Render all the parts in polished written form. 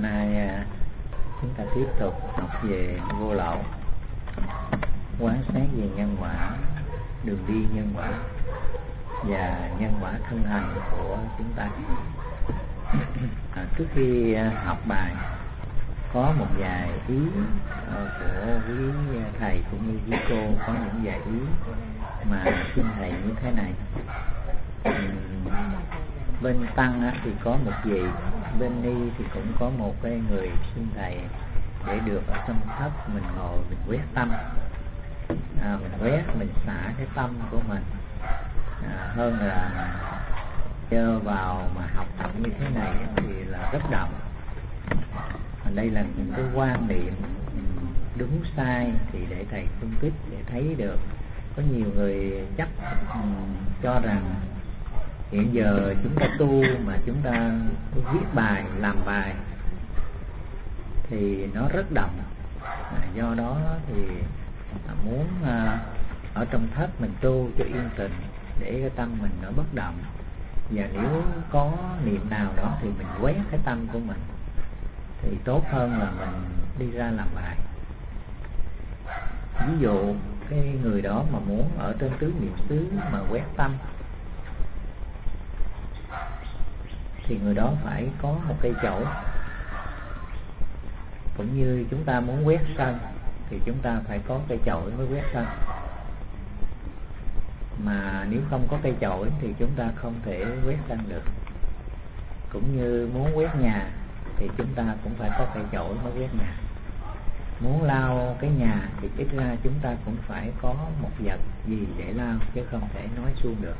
nay chúng ta tiếp tục học về vô lậu, quán sát về nhân quả, đường đi nhân quả và nhân quả thân hành của chúng ta. Trước khi học bài, có một vài ý của quý thầy cũng như quý cô, có những vài ý mà xin thầy như thế này. Bên tăng thì có một vị, bên ni thì cũng có một cái người xin thầy để được ở trong thất mình ngồi mình quét tâm, mình quét mình xả cái tâm của mình, hơn là dơ vào mà học như thế này thì là rất động. Đây là những cái quan niệm đúng sai thì để thầy phân tích để thấy được. Có nhiều người chắc cho rằng hiện giờ chúng ta tu mà chúng ta viết bài, làm bài thì nó rất động. Do đó thì muốn ở trong thất mình tu cho yên tĩnh để cái tâm mình nó bất động. Và nếu có niệm nào đó thì mình quét cái tâm của mình thì tốt hơn là mình đi ra làm bài. Ví dụ cái người đó mà muốn ở trên tứ niệm xứ mà quét tâm thì người đó phải có một cây chổi. Cũng như chúng ta muốn quét sân thì chúng ta phải có cây chổi mới quét sân. Mà nếu không có cây chổi thì chúng ta không thể quét sân được. Cũng như muốn quét nhà thì chúng ta cũng phải có cây chổi mới quét nhà. Muốn lau cái nhà thì ít ra chúng ta cũng phải có một vật gì để lau, chứ không thể nói suông được.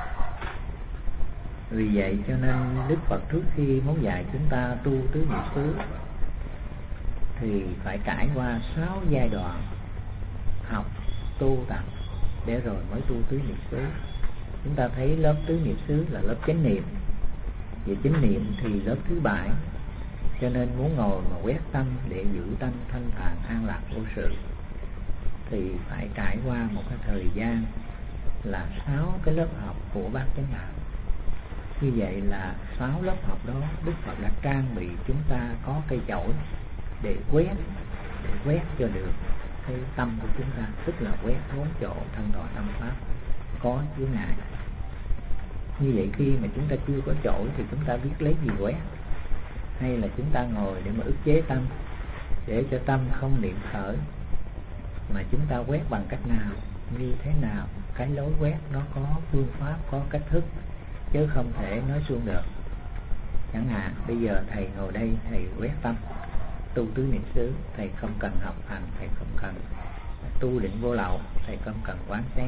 Vì vậy cho nên Đức Phật trước khi muốn dạy chúng ta tu tứ niệm xứ thì phải trải qua 6 giai đoạn học, tu, tập để rồi mới tu tứ niệm xứ. Chúng ta thấy lớp tứ niệm xứ là lớp chánh niệm. Về chánh niệm thì lớp thứ 7. Cho nên muốn ngồi mà quét tâm để giữ tâm thanh thản an lạc vô sự thì phải trải qua một cái thời gian là 6 cái lớp học của Bát Chánh Đạo. Như vậy là 6 lớp học đó Đức Phật đã trang bị chúng ta có cây chổi để quét cho được cái tâm của chúng ta, tức là quét bốn chỗ thân đọa tâm pháp có chướng ngại. Như vậy khi mà chúng ta chưa có chổi thì chúng ta biết lấy gì quét? Hay là chúng ta ngồi để mà ức chế tâm, để cho tâm không niệm khởi, mà chúng ta quét bằng cách nào, như thế nào? Cái lối quét nó có phương pháp, có cách thức, chứ không thể nói suông được. Chẳng hạn bây giờ thầy ngồi đây, thầy quét tâm tu tứ niệm xứ, thầy không cần học hành, thầy không cần tu định vô lậu, thầy không cần quán xét.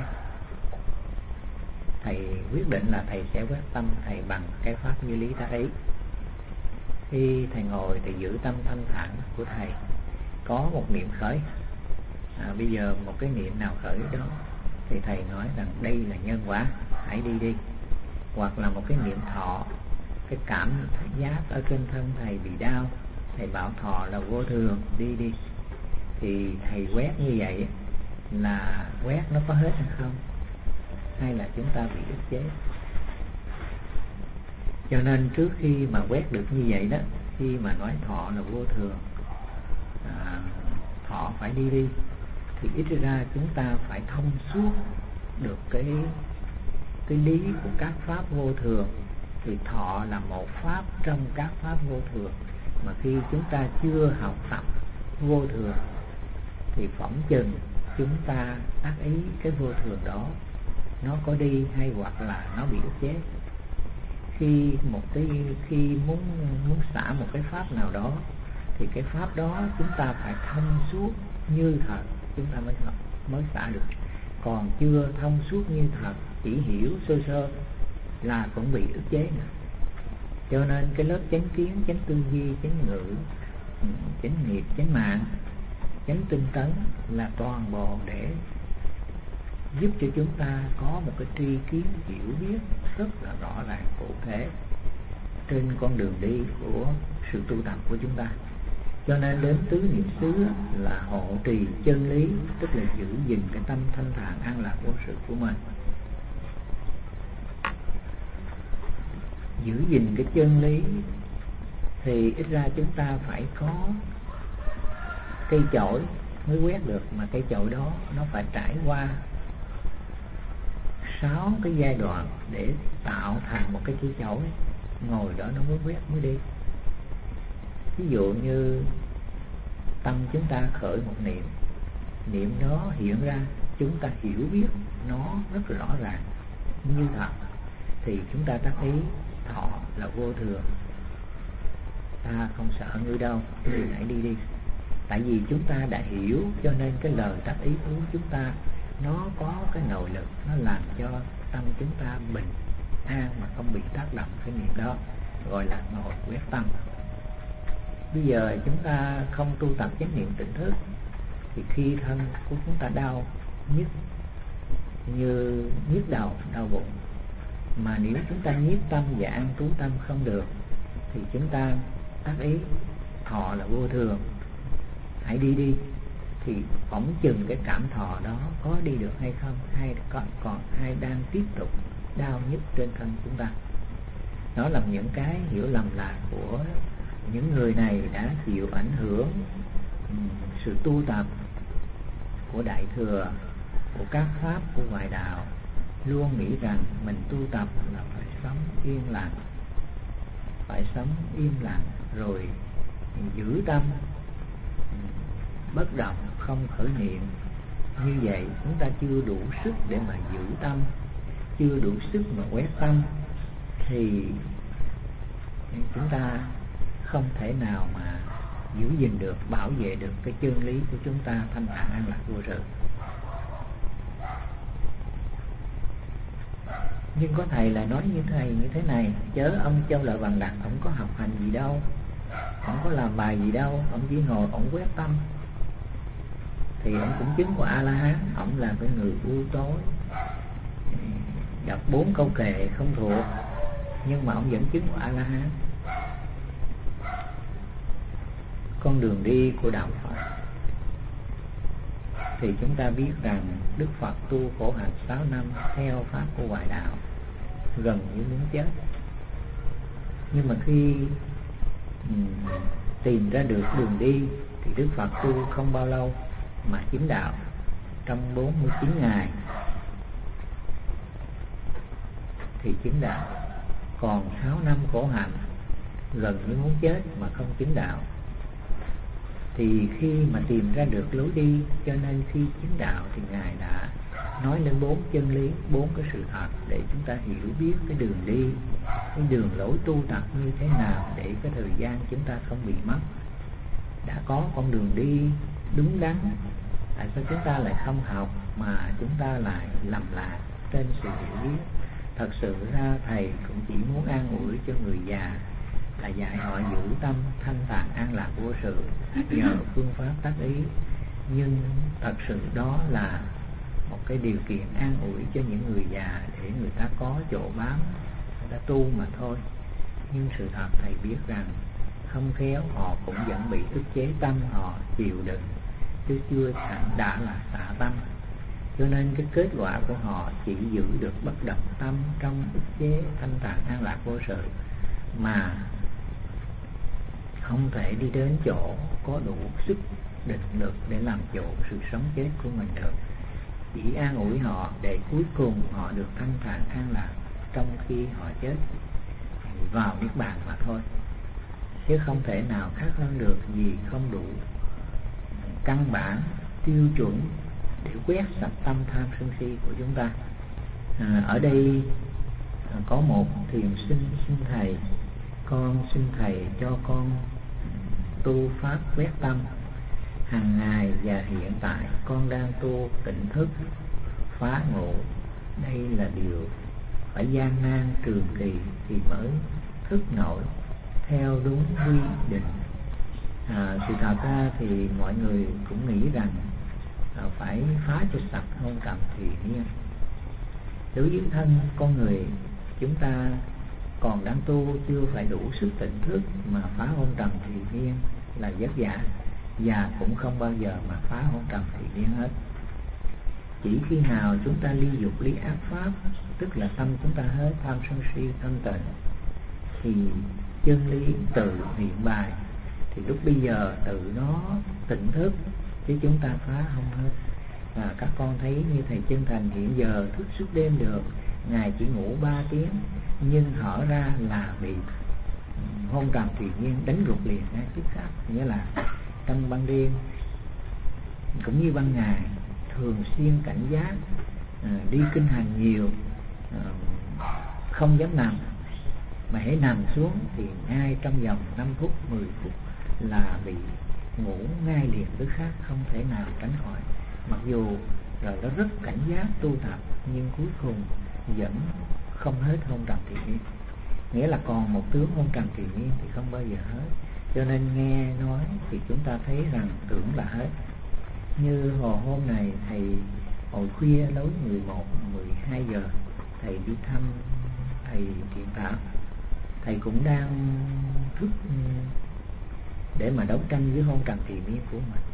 Thầy quyết định là thầy sẽ quét tâm thầy bằng cái pháp như lý tác ý. Khi thầy ngồi thì giữ tâm thanh thản của thầy, có một niệm khởi, bây giờ một cái niệm nào khởi đó thì thầy nói rằng đây là nhân quả, hãy đi đi. Hoặc là một cái niệm thọ, cái cảm giác ở trên thân thầy bị đau, thầy bảo thọ là vô thường, đi đi. Thì thầy quét như vậy là quét nó có hết hay không, hay là chúng ta bị ức chế? Cho nên trước khi mà quét được như vậy đó, khi mà nói thọ là vô thường, thọ phải đi đi, thì ít ra chúng ta phải thông suốt được cái lý của các pháp vô thường. Thì thọ là một pháp trong các pháp vô thường, mà khi chúng ta chưa học tập vô thường thì phỏng chừng chúng ta tác ý cái vô thường đó nó có đi hay hoặc là nó bị ức chế. Khi muốn xả một cái pháp nào đó thì cái pháp đó chúng ta phải thông suốt như thật chúng ta mới xả được. Còn chưa thông suốt như thật, chỉ hiểu sơ sơ là cũng bị ức chế nữa. Cho nên cái lớp chánh kiến, chánh tư duy, chánh ngữ, chánh nghiệp, chánh mạng, chánh tinh tấn là toàn bộ để giúp cho chúng ta có một cái tri kiến hiểu biết rất là rõ ràng cụ thể trên con đường đi của sự tu tập của chúng ta. Cho nên đến tứ niệm xứ là hộ trì chân lý, tức là giữ gìn cái tâm thanh thản an lạc vô sự của mình. Giữ gìn cái chân lý thì ít ra chúng ta phải có cây chổi mới quét được, mà cây chổi đó nó phải trải qua 6 cái giai đoạn để tạo thành một cái cây chổi, ngồi đó nó mới quét mới đi. Ví dụ như tâm chúng ta khởi một niệm, niệm đó hiện ra, chúng ta hiểu biết nó rất rõ ràng như thật, thì chúng ta tác ý thọ là vô thường. Ta không sợ ngươi đâu, ngươi hãy đi đi. Tại vì chúng ta đã hiểu, cho nên cái lời tác ý của chúng ta nó có cái nội lực, nó làm cho tâm chúng ta bình an mà không bị tác động cái niệm đó, gọi là ngồi quét tâm. Bây giờ chúng ta không tu tập chánh niệm tỉnh thức, thì khi thân của chúng ta đau nhức, như nhức đầu, đau bụng, mà nếu chúng ta nhiếp tâm và an trú tâm không được, thì chúng ta tác ý thọ là vô thường, hãy đi đi, thì phỏng chừng cái cảm thọ đó có đi được hay không, hay còn ai đang tiếp tục đau nhức trên thân chúng ta. Đó là những cái hiểu lầm lạc của những người này đã chịu ảnh hưởng sự tu tập của Đại Thừa, của các pháp của ngoại đạo, luôn nghĩ rằng mình tu tập là phải sống yên lặng, phải sống im lặng, rồi giữ tâm bất động, không khởi niệm. Như vậy chúng ta chưa đủ sức để mà giữ tâm, chưa đủ sức mà quét tâm, thì chúng ta không thể nào mà giữ gìn được, bảo vệ được cái chân lý của chúng ta thanh thản an lạc vô sự. Nhưng có thầy là nói như thế này, chớ ông Châu Lợi Bằng Đạt, ông có học hành gì đâu, ông có làm bài gì đâu, ông chỉ ngồi ông quét tâm. Thì ông cũng chứng của A-la-hán, ông là cái người u tối, đọc 4 câu kệ không thuộc, nhưng mà ông vẫn chứng của A-la-hán. Con đường đi của đạo Phật thì chúng ta biết rằng Đức Phật tu khổ hạnh 6 năm theo pháp của ngoại đạo, gần như muốn chết. Nhưng mà khi tìm ra được đường đi thì Đức Phật tu không bao lâu mà chứng đạo trong 49 ngày thì chứng đạo. Còn 6 năm khổ hạnh gần như muốn chết mà không chứng đạo, thì khi mà tìm ra được lối đi, cho nên khi chứng đạo thì Ngài đã nói lên 4 chân lý, 4 cái sự thật để chúng ta hiểu biết cái đường đi, cái đường lối tu tập như thế nào để cái thời gian chúng ta không bị mất. Đã có con đường đi đúng đắn, tại sao chúng ta lại không học mà chúng ta lại lầm lạc trên sự hiểu biết? Thật sự ra thầy cũng chỉ muốn an ủi cho người già, là dạy họ giữ tâm thanh thản an lạc vô sự nhờ phương pháp tác ý. Nhưng thật sự đó là một cái điều kiện an ủi cho những người già để người ta có chỗ bám, người ta tu mà thôi. Nhưng sự thật thầy biết rằng không khéo họ cũng vẫn bị ức chế tâm, họ chịu đựng chứ chưa đã là xả tâm. Cho nên cái kết quả của họ chỉ giữ được bất động tâm trong ức chế thanh thản an lạc vô sự, mà không thể đi đến chỗ có đủ sức định lực để làm chủ sự sống chết của mình được. Chỉ an ủi họ để cuối cùng họ được thanh thản an lạc trong khi họ chết vào niết bàn mà thôi, chứ không thể nào khác hơn được, vì không đủ căn bản tiêu chuẩn để quét sạch tâm tham sân si của chúng ta. Ở đây có một thiền sinh xin thầy, con xin thầy cho con tu pháp quét tâm hàng ngày, và hiện tại con đang tu tỉnh thức phá ngộ. Đây là điều phải gian nan trường kỳ thì mới thức nổi theo đúng quy định. Sự thật ra thì mọi người cũng nghĩ rằng phải phá cho sạch hôn trầm thì niên. Đối với thân con người chúng ta còn đang tu chưa phải đủ sức tỉnh thức mà phá hôn trầm thì niên là vất vả, và cũng không bao giờ mà phá hôn trầm thì niên hết. Chỉ khi nào chúng ta ly dục ly ác pháp, tức là tâm chúng ta hết tham sân si thân tịnh, thì chân lý tự niệm bài, thì lúc bây giờ tự nó tỉnh thức, chứ chúng ta phá không hết. Và các con thấy như thầy Chân Thành hiện giờ thức suốt đêm được, ngài chỉ ngủ 3 tiếng, nhưng hở ra là bị hôn trầm tự nhiên đánh gục liền ngay tức khắc. Nghĩa là trong ban đêm cũng như ban ngày thường xuyên cảnh giác, đi kinh hành nhiều, không dám nằm, mà hãy nằm xuống thì ngay trong vòng 5 phút 10 phút là bị ngủ ngay liền tức khắc, không thể nào tránh khỏi. Mặc dù rồi nó rất cảnh giác tu tập, nhưng cuối cùng vẫn không hết hôn trầm thiền nhiên. Nghĩa là còn một tướng hôn trầm thiền nhiên thì không bao giờ hết. Cho nên nghe nói thì chúng ta thấy rằng tưởng là hết. Như hôm này thầy hồi khuya lối 11, 12 giờ thầy đi thăm thầy Thiện Thảo. Thầy cũng đang thức để mà đấu tranh với hôn trầm thiền nhiên của mình.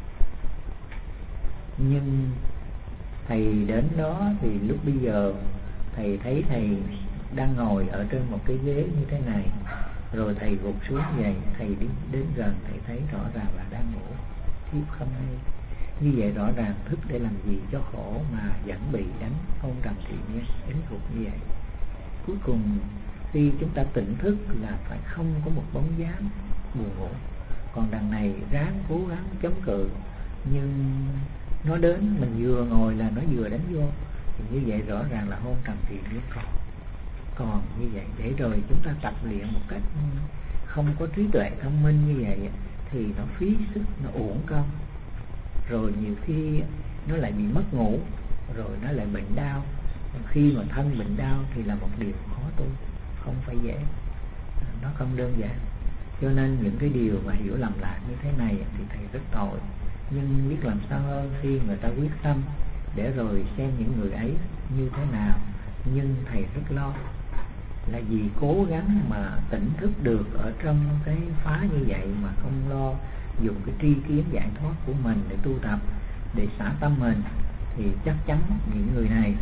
Nhưng thầy đến đó thì lúc bây giờ thầy thấy thầy đang ngồi ở trên một cái ghế như thế này, rồi thầy gục xuống vậy, thầy đi đến gần thầy thấy rõ ràng là đang ngủ thiếp không hay. Như vậy rõ ràng thức để làm gì cho khổ mà vẫn bị đánh hôn trầm thiền nhiên, đánh gục như vậy. Cuối cùng khi chúng ta tỉnh thức là phải không có một bóng dáng buồn ngủ. Còn đằng này ráng cố gắng chống cự, nhưng nó đến mình vừa ngồi là nó vừa đánh vô, thì như vậy rõ ràng là hôn trầm thiền nhiên còn như vậy. Để rồi chúng ta tập luyện một cách không có trí tuệ thông minh như vậy thì nó phí sức, nó uổng công, rồi nhiều khi nó lại bị mất ngủ, rồi nó lại bệnh đau. Khi mà thân bệnh đau thì là một điều khó tu, không phải dễ, nó không đơn giản. Cho nên những cái điều mà hiểu lầm lạc như thế này thì thầy rất tội. Nhưng biết làm sao hơn khi người ta quyết tâm để rồi xem những người ấy như thế nào. Nhưng thầy rất lo là vì cố gắng mà tỉnh thức được ở trong cái phá như vậy mà không lo dùng cái tri kiến giải thoát của mình để tu tập, để xả tâm mình, thì chắc chắn những người này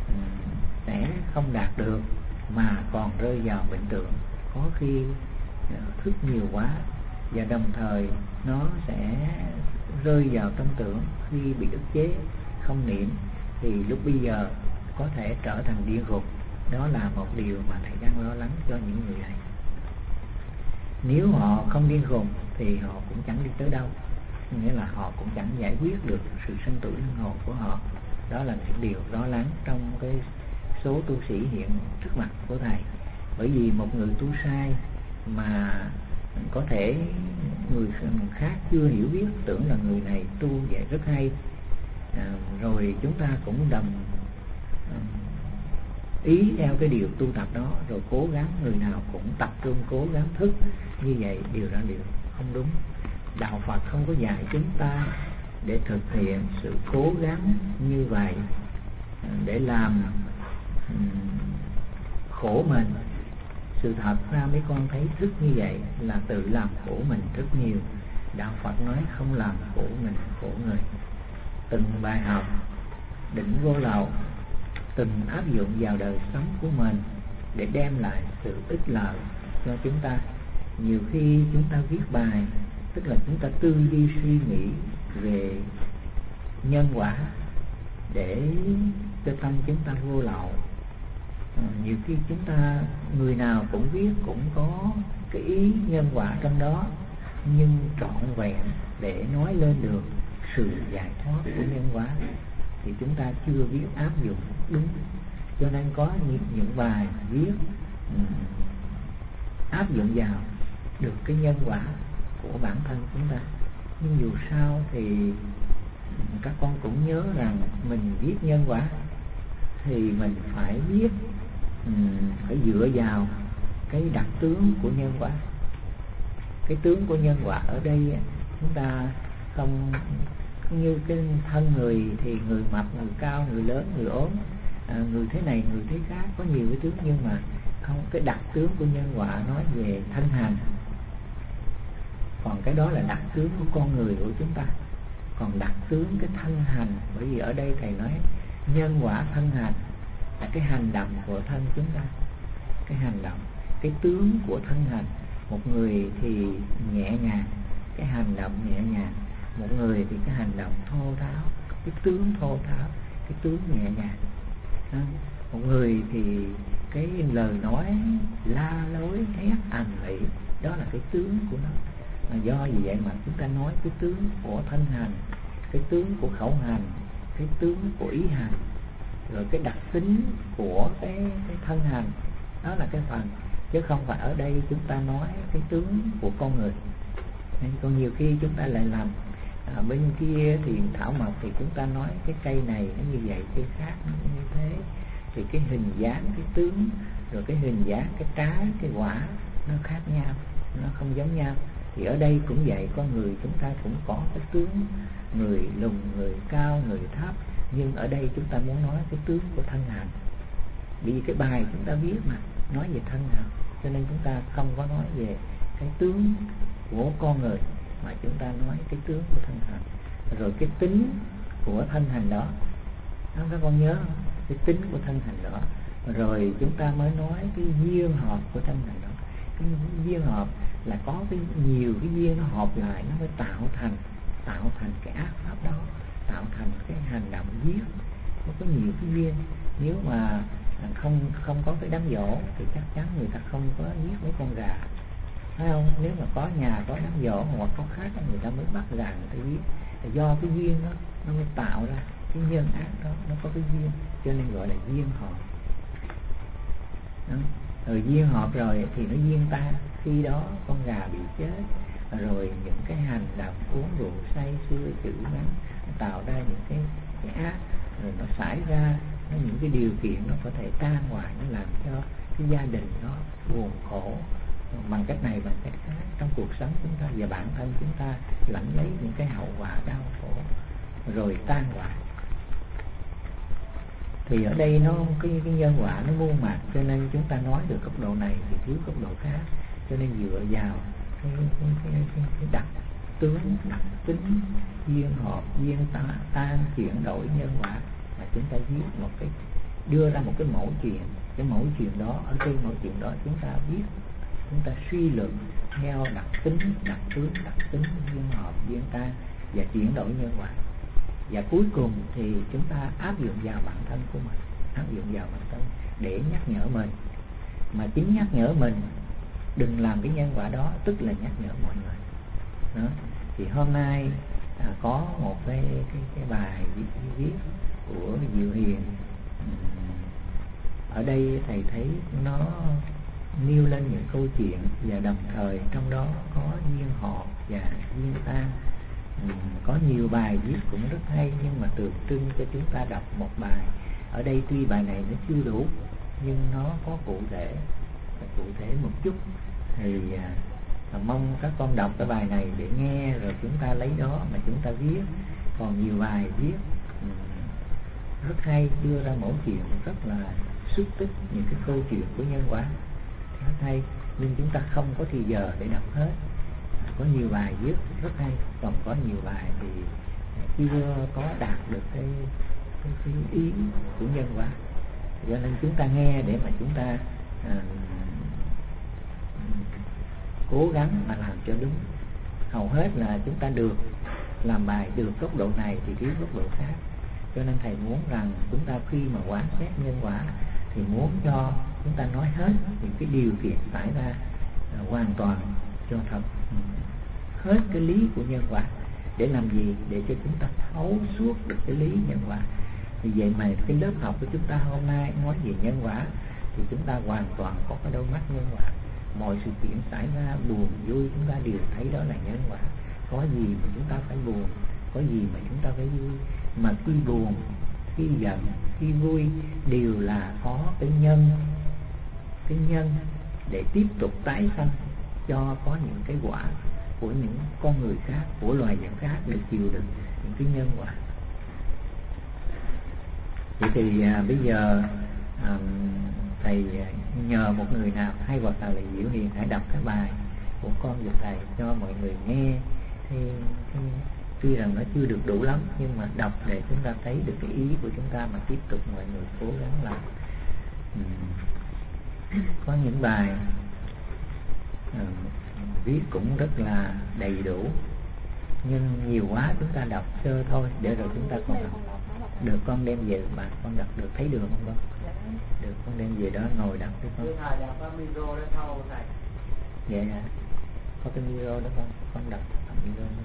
sẽ không đạt được mà còn rơi vào bệnh tượng. Có khi thức nhiều quá và đồng thời nó sẽ rơi vào tâm tưởng, khi bị ức chế không niệm thì lúc bây giờ có thể trở thành địa ngục. Đó là một điều mà thầy đang lo lắng cho những người này. Nếu họ không điên khùng thì họ cũng chẳng đi tới đâu, nghĩa là họ cũng chẳng giải quyết được sự sanh tử luân hồi của họ. Đó là những điều lo lắng trong cái số tu sĩ hiện trước mặt của thầy. Bởi vì một người tu sai mà có thể người khác chưa hiểu biết, tưởng là người này tu vậy rất hay, rồi chúng ta cũng đồng ý theo cái điều tu tập đó, rồi cố gắng, người nào cũng tập trung cố gắng thức như vậy, điều đó điều không đúng. Đạo Phật không có dạy chúng ta để thực hiện sự cố gắng như vậy để làm khổ mình. Sự thật ra mấy con thấy thức như vậy là tự làm khổ mình rất nhiều. Đạo Phật nói không làm khổ mình, khổ người. Từng bài học định vô lậu, từng áp dụng vào đời sống của mình để đem lại sự ích lợi cho chúng ta. Nhiều khi chúng ta viết bài, tức là chúng ta tư duy suy nghĩ về nhân quả để cho tâm chúng ta vô lậu. Nhiều khi chúng ta, người nào cũng viết, cũng có cái ý nhân quả trong đó, nhưng trọn vẹn để nói lên được sự giải thoát của nhân quả thì chúng ta chưa biết áp dụng đúng. Cho nên có những bài viết áp dụng vào được cái nhân quả của bản thân chúng ta, nhưng dù sao thì các con cũng nhớ rằng mình viết nhân quả thì mình phải viết phải dựa vào cái đặc tướng của nhân quả. Cái tướng của nhân quả ở đây chúng ta không như cái thân người thì người mập, người cao, người lớn, người ốm, người thế này, người thế khác, có nhiều cái tướng, nhưng mà không, cái đặc tướng của nhân quả nói về thân hành. Còn cái đó là đặc tướng của con người của chúng ta. Còn đặc tướng cái thân hành, bởi vì ở đây thầy nói nhân quả thân hành là cái hành động của thân chúng ta, cái hành động, cái tướng của thân hành. Một người thì nhẹ nhàng, cái hành động nhẹ nhàng. Một người thì cái hành động thô tháo, cái tướng thô tháo, cái tướng nhẹ nhàng. Một người thì cái lời nói la lối hét ầm ĩ, đó là cái tướng của nó. Do vì vậy mà chúng ta nói cái tướng của thân hành, cái tướng của khẩu hành, cái tướng của ý hành, rồi cái đặc tính của cái thân hành, đó là cái phần, chứ không phải ở đây chúng ta nói cái tướng của con người. Nên còn nhiều khi chúng ta lại làm bên kia thì thảo mộc thì chúng ta nói cái cây này nó như vậy, cây khác nó như thế, thì cái hình dáng, cái tướng, rồi cái hình dáng, cái trái, cái quả nó khác nhau, nó không giống nhau. Thì ở đây cũng vậy, con người chúng ta cũng có cái tướng, người lùn, người cao, người thấp, nhưng ở đây chúng ta muốn nói cái tướng của thân hành. Vì cái bài chúng ta viết mà nói về thân hành, cho nên chúng ta không có nói về cái tướng của con người, mà chúng ta nói cái tướng của thân hành. Rồi cái tính của thân hành đó, các con nhớ không? Cái tính của thân hành đó, rồi chúng ta mới nói cái duyên hợp của thân hành đó. Cái duyên hợp là có cái nhiều cái duyên nó hợp lại, nó mới tạo thành cái ác pháp đó, tạo thành cái hành động giết. Nó có nhiều cái duyên. Nếu mà không có cái đám giỗ thì chắc chắn người ta không có giết mấy con gà, phải không? Nếu mà có nhà có đám giỗ hoặc có khác người ta mới bắt gà người ta giết. Do cái duyên đó nó mới tạo ra cái nhân ác đó, nó có cái duyên, cho nên gọi là duyên hợp. Rồi duyên hợp rồi thì nó duyên ta, khi đó con gà bị chết, rồi những cái hành động uống rượu say sưa chữ bắn tạo ra những cái ác, rồi nó xảy ra những cái điều kiện nó có thể tan hoại, nó làm cho cái gia đình nó buồn khổ bằng cách này bằng cách khác trong cuộc sống chúng ta, và bản thân chúng ta lãnh lấy những cái hậu quả đau khổ rồi tan hoại. Thì ở đây nó cái nhân quả nó muôn mặt, cho nên chúng ta nói được góc độ này thì thiếu góc độ khác, cho nên dựa vào cái đặc tướng, đặc tính, duyên hợp, duyên tan chuyển đổi nhân quả mà chúng ta viết một cái, đưa ra một cái mẫu chuyện. Cái mẫu chuyện đó, ở trên mẫu chuyện đó chúng ta viết, chúng ta suy luận theo đặc tính, đặc tướng, đặc tính, duyên hợp, duyên tan và chuyển đổi nhân quả. Và cuối cùng thì chúng ta áp dụng vào bản thân của mình, áp dụng vào bản thân để nhắc nhở mình. Mà chính nhắc nhở mình đừng làm cái nhân quả đó, tức là nhắc nhở mọi người đó. Thì hôm nay có một cái bài viết của Diệu Hiền. Ở đây thầy thấy nó nêu lên những câu chuyện, và đồng thời trong đó có duyên hợp và duyên tan. Có nhiều bài viết cũng rất hay, nhưng mà tượng trưng cho chúng ta đọc một bài. Ở đây tuy bài này nó chưa đủ, nhưng nó có cụ thể một chút. Thì mong các con đọc cái bài này để nghe, rồi chúng ta lấy đó mà chúng ta viết. Còn nhiều bài viết rất hay, đưa ra mẫu chuyện rất là xúc tích, những cái câu chuyện của nhân quả rất hay, nhưng chúng ta không có thì giờ để đọc hết. Có nhiều bài viết rất hay, còn có nhiều bài thì chưa có đạt được cái ý của nhân quả, cho nên chúng ta nghe để mà chúng ta cố gắng mà làm cho đúng. Hầu hết là chúng ta được làm bài được góc độ này thì thiếu góc độ khác, cho nên thầy muốn rằng chúng ta khi mà quán xét nhân quả thì muốn cho chúng ta nói hết những cái điều kiện xảy ra hoàn toàn cho thật hết cái lý của nhân quả. Để làm gì? Để cho chúng ta thấu suốt được cái lý nhân quả. Vì vậy mà cái lớp học của chúng ta hôm nay nói về nhân quả thì chúng ta hoàn toàn có cái đôi mắt nhân quả. Mọi sự kiện xảy ra buồn vui chúng ta đều thấy đó là nhân quả. Có gì mà chúng ta phải buồn, có gì mà chúng ta phải vui. Mà khi buồn, khi giận, khi vui đều là có cái nhân để tiếp tục tái sanh, cho có những cái quả của những con người khác, của loài vật khác để chịu đựng những cái nhân quả. Vậy thì bây giờ thầy nhờ một người nào hay hoặc là Diệu Hiền hãy đọc cái bài của con giùm thầy cho mọi người nghe. Thì tuy rằng nó chưa được đủ lắm, nhưng mà đọc để chúng ta thấy được cái ý của chúng ta mà tiếp tục mọi người cố gắng làm. Có những bài viết cũng rất là đầy đủ, nhưng nhiều quá chúng ta đọc sơ thôi, để rồi chúng ta còn đọc được. Con đem về mà con đọc được, thấy được không con? Được, con đem về đó ngồi đọc đi con. Vậy hả? Có cái micro đó con đọc micro đó.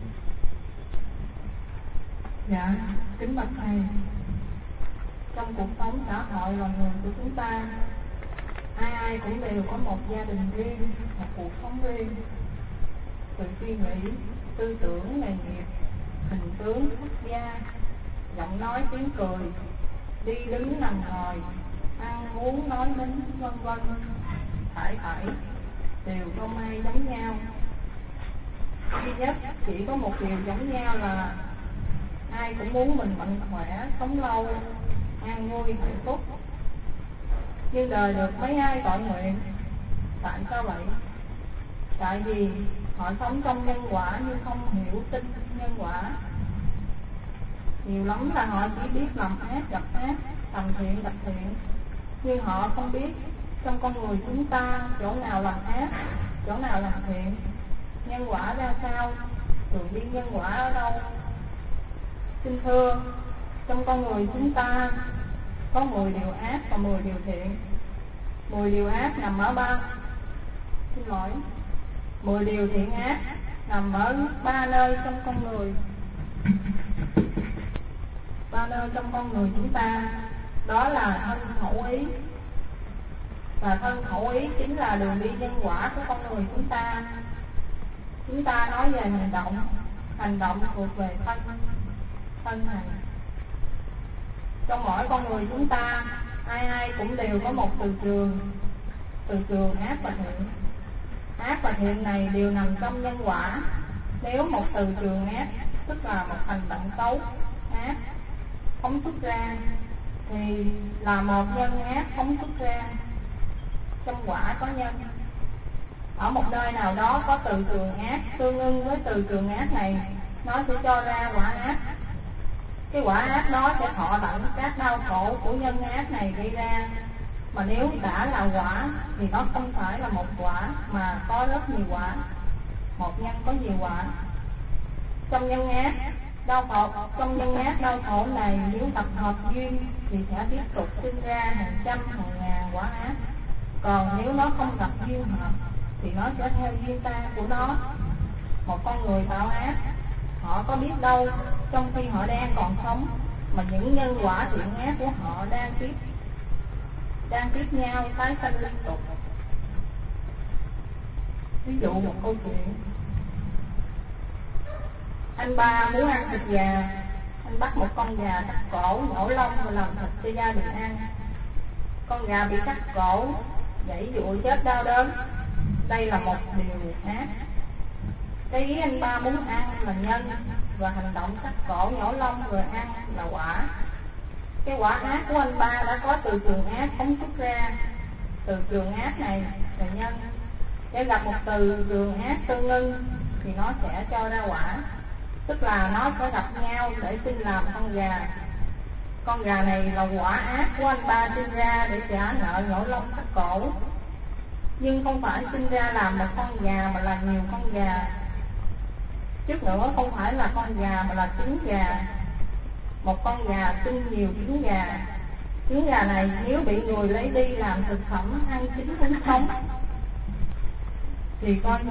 Dạ, kính bạch thầy, trong cuộc sống xã hội loài người của chúng ta, ai cũng đều có một gia đình riêng, một cuộc sống riêng. Từ suy nghĩ, tư tưởng, nghề nghiệp, hình tướng, quốc gia, giọng nói, tiếng cười, đi đứng nằm ngồi, ăn uống nói đến vân vân, thảy đều không ai giống nhau. Duy nhất chỉ có một điều giống nhau là ai cũng muốn mình mạnh khỏe, sống lâu, an vui, hạnh phúc. Nhưng đời được mấy ai tội nguyện. Tại sao vậy? Tại vì họ sống trong nhân quả nhưng không hiểu tin nhân quả. Nhiều lắm là họ chỉ biết làm ác gặp ác, làm thiện gặp thiện, nhưng họ không biết trong con người chúng ta chỗ nào làm ác, chỗ nào làm thiện, nhân quả ra sao, đường đi nhân quả ở đâu. Xin thưa, trong con người chúng ta có 10 điều ác và 10 điều thiện. 10 điều ác nằm ở 10 điều thiện ác nằm ở 3 nơi trong con người. 3 nơi trong con người chúng ta, đó là thân khẩu ý. Và thân khẩu ý chính là đường đi nhân quả của con người chúng ta. Chúng ta nói về hành động thuộc về thân này. Trong mỗi con người chúng ta, ai cũng đều có một từ trường ác và thiện. Ác và thiện này đều nằm trong nhân quả. Nếu một từ trường ác, tức là một hành động xấu, ác, phóng xuất ra, thì là một nhân ác phóng xuất ra. Trong quả có nhân. Ở một nơi nào đó có từ trường ác tương ưng với từ trường ác này, nó sẽ cho ra quả ác. Cái quả ác đó sẽ thọ đặng các đau khổ của nhân ác này gây ra. Mà nếu đã là quả thì nó không phải là một quả mà có rất nhiều quả. Một nhân có nhiều quả. Trong nhân ác đau khổ này, nếu tập hợp duyên thì sẽ tiếp tục sinh ra hàng trăm hàng ngàn quả ác. Còn nếu nó không gặp duyên hợp thì nó sẽ theo duyên ta của nó. Một con người tạo ác, họ có biết đâu trong khi họ đang còn sống mà những nhân quả thiện ác của họ đang tiếp nhau tái sanh liên tục. Ví dụ một câu chuyện, anh ba muốn ăn thịt gà, anh bắt một con gà cắt cổ, nhổ lông và làm thịt cho gia đình ăn. Con gà bị cắt cổ, giãy giụa chết đau đớn. Đây là một điều ác. Cái ý anh ba muốn ăn là nhân, và hành động cắt cổ nhổ lông rồi ăn là quả. Cái quả ác của anh ba đã có từ trường ác phóng xuất ra. Từ trường ác này là nhân. Để gặp một từ trường ác tương ưng thì nó sẽ cho ra quả. Tức là nó sẽ gặp nhau để sinh làm con gà. Con gà này là quả ác của anh ba sinh ra để trả nợ nhổ lông cắt cổ. Nhưng không phải sinh ra làm một con gà mà là nhiều con gà. Trước nữa không phải là con gà mà là trứng gà. Một con gà sinh nhiều trứng gà. Trứng gà này nếu bị người lấy đi làm thực phẩm ăn chín uống sống thì coi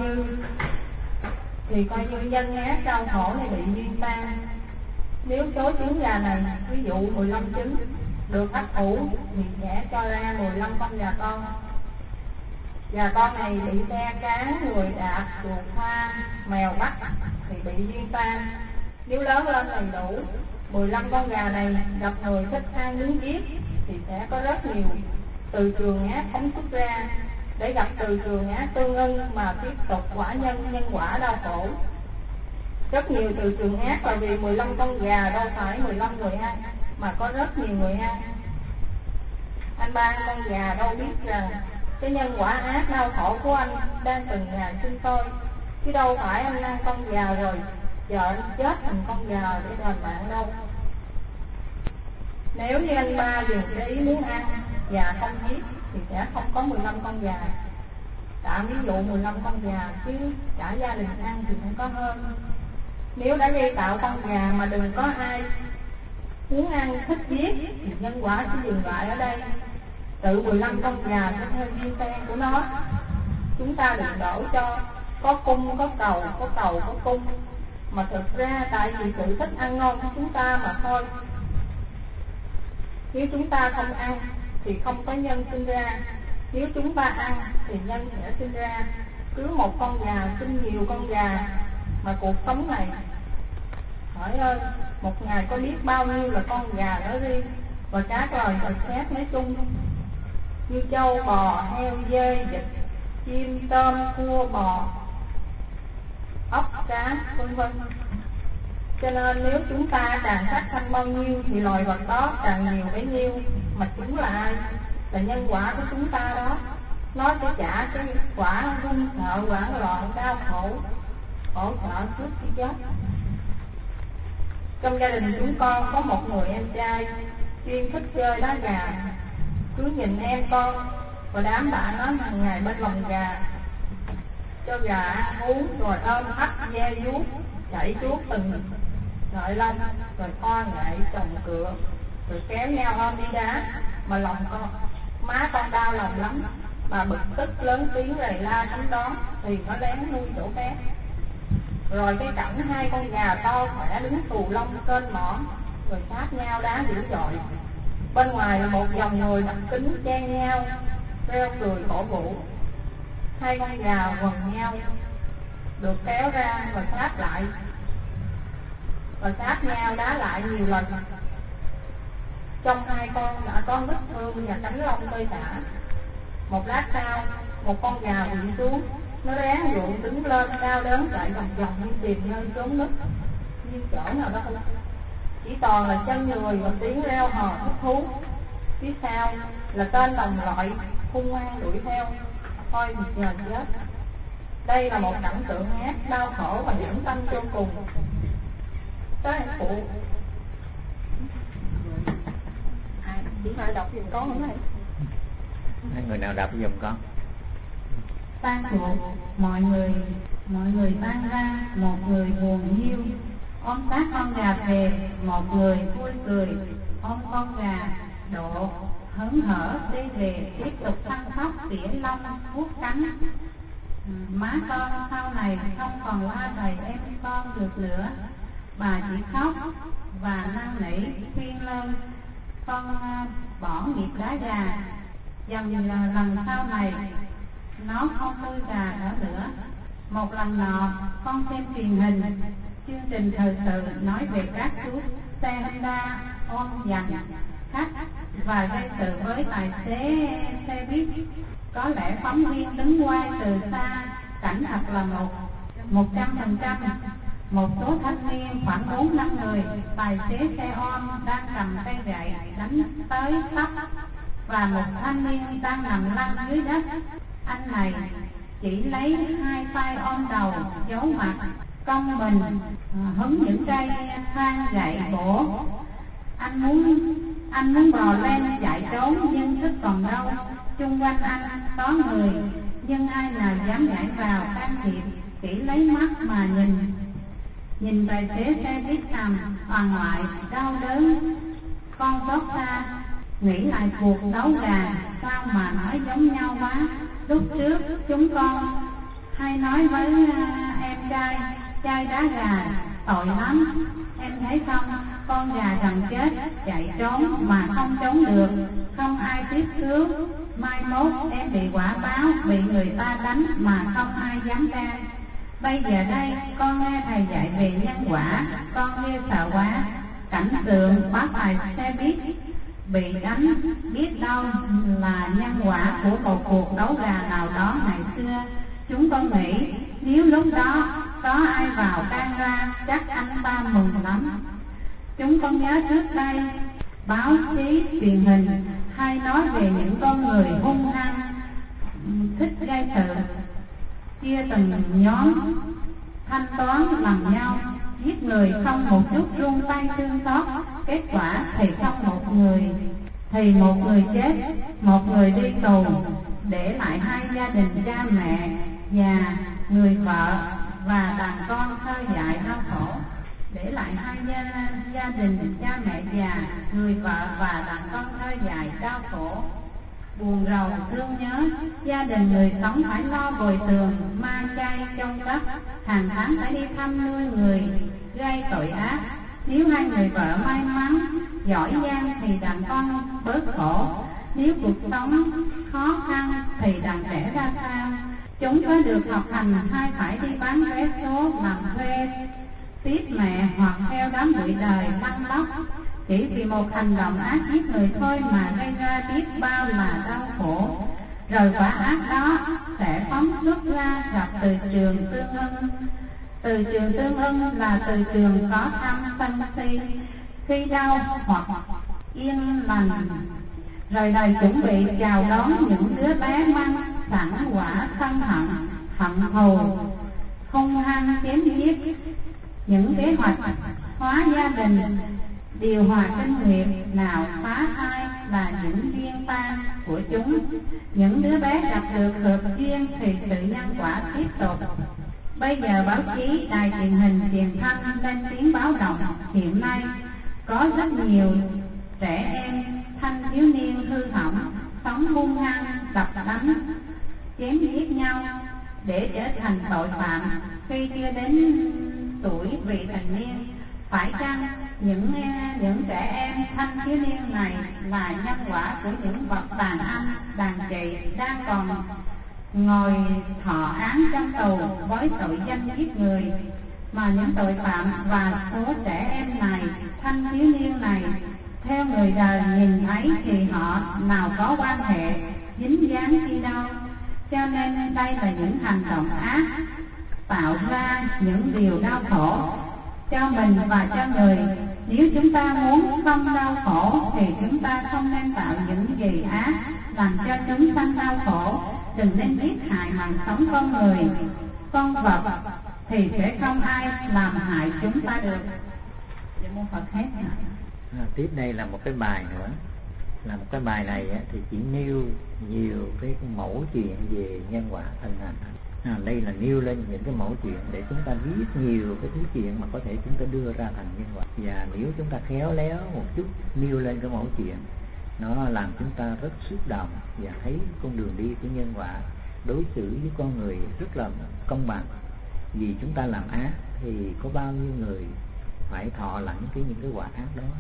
như nhân ác đau khổ này bị duyên tan. Nếu số trứng gà này ví dụ 15 trứng được ấp ủ thì sẽ cho ra 15 con gà con. Gà con này bị xe cán, người đạp, chuột pha, mèo bắt thì bị duyên tan. Nếu lớn lên đầy đủ 15 con gà này gặp người thích ăn nướng giết thì sẽ có rất nhiều từ trường ác phóng xuất ra để gặp từ trường ác tương ưng mà tiếp tục quả nhân quả đau khổ. Rất nhiều từ trường ác là vì 15 con gà đâu phải 15 người ăn mà có rất nhiều người ăn. Anh ba ăn con gà đâu biết rằng cái nhân quả ác đau khổ của anh đang từng ngày sinh sôi, chứ đâu phải anh ăn con gà rồi giờ anh chết thành con gà để đền mạng đâu. Nếu như anh ba dùng cái ý muốn ăn gà không giết thì sẽ không có 15 con gà. Tạm ví dụ 15 con gà, chứ cả gia đình ăn thì cũng có hơn. Nếu đã gây tạo con gà mà đừng có ai muốn ăn thích giết thì nhân quả sẽ dừng lại ở đây. Tự 15 con gà sẽ theo duyên ten của nó. Chúng ta đừng đổ cho có cung có cầu, có cầu có cung, mà thực ra tại vì sự thích ăn ngon của chúng ta mà thôi. Nếu chúng ta không ăn thì không có nhân sinh ra, nếu chúng ta ăn thì nhân sẽ sinh ra. Cứ một con gà sinh nhiều con gà, mà cuộc sống này hỏi ơi, một ngày có biết bao nhiêu là con gà đó riêng, và cá trời và xét nói chung, như trâu bò, heo, dê, vịt, chim, tôm, cua, bò, ốc, cá, vân vân. Cho nên nếu chúng ta càng sát sanh bao nhiêu thì loài vật đó càng nhiều bấy nhiêu. Mà chúng là ai? Là nhân quả của chúng ta đó. Nó sẽ trả cái quả run sợ, hoảng loạn, đau khổ, khổ sợ trước khi chết. Trong gia đình chúng con có một người em trai chuyên thích chơi đá gà. Cứ nhìn em con và đám bạn nó hàng ngày bên lồng gà, cho gà ăn uống, rồi ôm ấp ve vuốt, chảy chuốt từng sợi lông, rồi co ngại chồng cựa, rồi kéo nhau ôm đi đá. Mà lòng con, má con đau lòng lắm, mà bực tức lớn tiếng rầy la tránh đón, thì nó lén nuôi chỗ khác. Rồi cái cảnh hai con gà to khỏe đứng xù lông kênh mỏ, rồi sát nhau đá dữ dội. Bên ngoài là một dòng người mặt kính chen nhau, reo cười cổ vũ. Hai con gà quần nhau, được kéo ra và sát lại, và sát nhau đá lại nhiều lần. Trong hai con đã có vết thương và cánh lông tơi tả. Một lát sau, một con gà quỵ xuống, nó ráng ruộng đứng lên cao đớn chạy vòng vòng như tìm nơi trốn núp, như chỗ nào đó chỉ toàn là chân người và tiếng reo hò thích thú. Phía sau là tên đồng loại hung hăng đuổi theo, thôi một giờ chết. Đây là một cảnh tượng ác, đau khổ và nhẫn tâm vô cùng. Tới phụ chỉ phải đọc giùm con nữa này. Người nào đọc giùm con? Tan cuộc, mọi người tan ra, một người buồn hiu ôm sát con gà về, một người vui cười ôm con gà độ hớn hở đi về, tiếp tục săn sóc tỉa lông vuốt cánh. Má con sau này không còn la rầy em con được nữa, bà chỉ khóc và năn nỉ khuyên lơn con bỏ nghiệp đá gà. Dần lần sau này nó không nuôi gà nữa. Một lần nọ con xem truyền hình chương trình thời sự nói về các chú xe Honda ôm dằn khách và gây sự với tài xế xe buýt. Có lẽ phóng viên đứng quay từ xa, cảnh thật là 100%. Một số thanh niên khoảng 4-5 người, tài xế xe ôm đang cầm cây gậy đánh tới tấp, và một thanh niên đang nằm lăn dưới đất. Anh này chỉ lấy hai tay ôm đầu, giấu mặt, cong mình, hứng những cây thang gậy bổ. Anh muốn bò lên chạy trốn, nhưng sức còn đâu. Chung quanh anh có người, nhưng ai nào dám nhảy vào can thiệp, chỉ lấy mắt mà nhìn tài xế xe buýt nằm oằn lại đau đớn. Con xót xa nghĩ lại cuộc đấu gà, sao mà nói giống nhau quá. Lúc trước chúng con hay nói với em trai đá gà tội lắm, em thấy không, con gà gần chết chạy trốn mà không trốn được, không ai tiếp cứu. Mai mốt em bị quả báo, bị người ta đánh mà không ai dám can. Bây giờ đây con nghe thầy dạy về nhân quả, con nghe sợ quá. Cảnh tượng bác tài xe buýt bị đánh biết đâu là nhân quả của một cuộc đấu gà nào đó ngày xưa. Chúng con nghĩ nếu lúc đó có ai vào can ra, chắc anh ta mừng lắm. Chúng con nhớ trước đây báo chí truyền hình hay nói về những con người hung hăng, thích gây sự, chia từng nhóm thanh toán bằng nhau, giết người không một chút run tay thương xót. Kết quả thì không một người chết, một người đi tù để lại hai gia đình cha mẹ và người vợ và đàn con thơ dại đau khổ, để lại hai gia đình cha mẹ già, người vợ và đàn con thơ dại đau khổ, buồn rầu thương nhớ. Gia đình người sống phải lo bồi thường ma chay trong đất, hàng tháng phải đi thăm nuôi người gây tội ác. Nếu hai người vợ may mắn giỏi giang thì đàn con bớt khổ, nếu cuộc sống khó khăn thì đàn trẻ ra sao? Chúng có được học hành hay phải đi bán vé số làm thuê tiếp mẹ hoặc theo đám bụi đời lăn lóc, chỉ vì một hành động ác giết người thôi mà gây ra biết bao là đau khổ. Rồi quả ác đó sẽ phóng xuất ra gặp từ trường tương ưng. Từ trường tương ưng là từ trường có tham sân si, khi đau hoặc yên lành. Rồi đời chuẩn bị chào đón những đứa bé mang sẵn quả sân hận thù, hung hăng chém giết. Những kế hoạch hóa gia đình, điều hòa kinh nguyệt nào phá thai là những duyên tan của chúng. Những đứa bé gặp được hợp duyên thì sự nhân quả tiếp tục. Bây giờ báo chí, đài truyền hình, truyền thanh lên tiếng báo động. Hiện nay có rất nhiều trẻ em thanh thiếu niên hư hỏng, sống hung hăng, đập đánh, chém giết nhau để trở thành tội phạm khi chưa đến tuổi vị thành niên. Phải chăng những trẻ em thanh thiếu niên này là nhân quả của những bậc đàn anh, đàn chị đang còn ngồi thọ án trong tù với tội danh giết người, mà những tội phạm và số trẻ em này, thanh thiếu niên này, theo người đời nhìn thấy thì họ nào có quan hệ dính dáng chi đâu. Cho nên đây là những hành động ác tạo ra những điều đau khổ cho mình và cho người. Nếu chúng ta muốn không đau khổ thì chúng ta không nên tạo những gì ác làm cho chúng sanh đau khổ. Đừng nên giết hại mạng sống con người, con vật, thì sẽ không ai làm hại chúng ta được. Dạ mô Phật hết. Tiếp đây là một cái bài nữa. Là một cái bài này thì chỉ nêu nhiều cái mẫu chuyện về nhân quả thân hành. Đây là nêu lên những cái mẫu chuyện để chúng ta viết nhiều cái thứ chuyện mà có thể chúng ta đưa ra thành nhân quả. Và nếu chúng ta khéo léo một chút nêu lên cái mẫu chuyện, nó làm chúng ta rất xúc động và thấy con đường đi của nhân quả đối xử với con người rất là công bằng. Vì chúng ta làm ác thì có bao nhiêu người phải thọ lãnh những cái quả ác đó.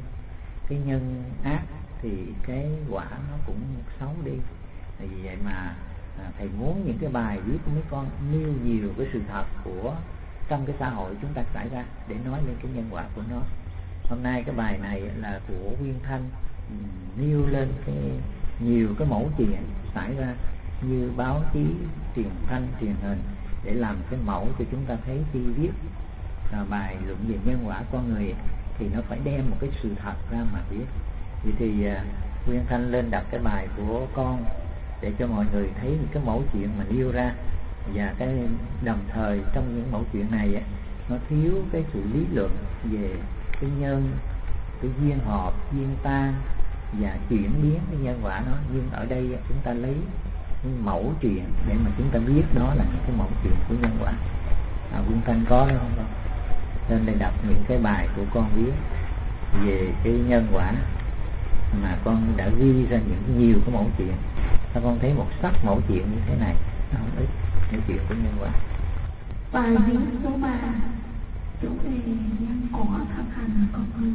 Cái nhân ác thì cái quả nó cũng xấu đi. Vì vậy mà thầy muốn những cái bài viết của mấy con nêu nhiều cái sự thật của trong cái xã hội chúng ta xảy ra để nói lên cái nhân quả của nó. Hôm nay cái bài này là của Nguyên Thanh nêu lên nhiều cái mẫu chuyện xảy ra như báo chí, truyền thanh, truyền hình để làm cái mẫu cho chúng ta thấy khi viết bài luận về nhân quả con người thì nó phải đem một cái sự thật ra mà viết. Vậy thì Nguyên Thanh lên đặt cái bài của con để cho mọi người thấy những cái mẫu chuyện mà nêu ra, và cái đồng thời trong những mẫu chuyện này nó thiếu cái sự lý luận về cái nhân, cái duyên hợp, duyên tan và chuyển biến cái nhân quả nó. Nhưng ở đây chúng ta lấy những mẫu chuyện để mà chúng ta biết đó là những cái mẫu chuyện của nhân quả. Nguyên Thanh có đó không? Nên đây đọc những cái bài của con viết về cái nhân quả mà con đã ghi ra nhiều cái mẫu chuyện. Sao con thấy một sách mẫu chuyện như thế này nó không ít những chuyện của nhân quả. Bài viết số 3 chủ đề nhân quả thân hành con người.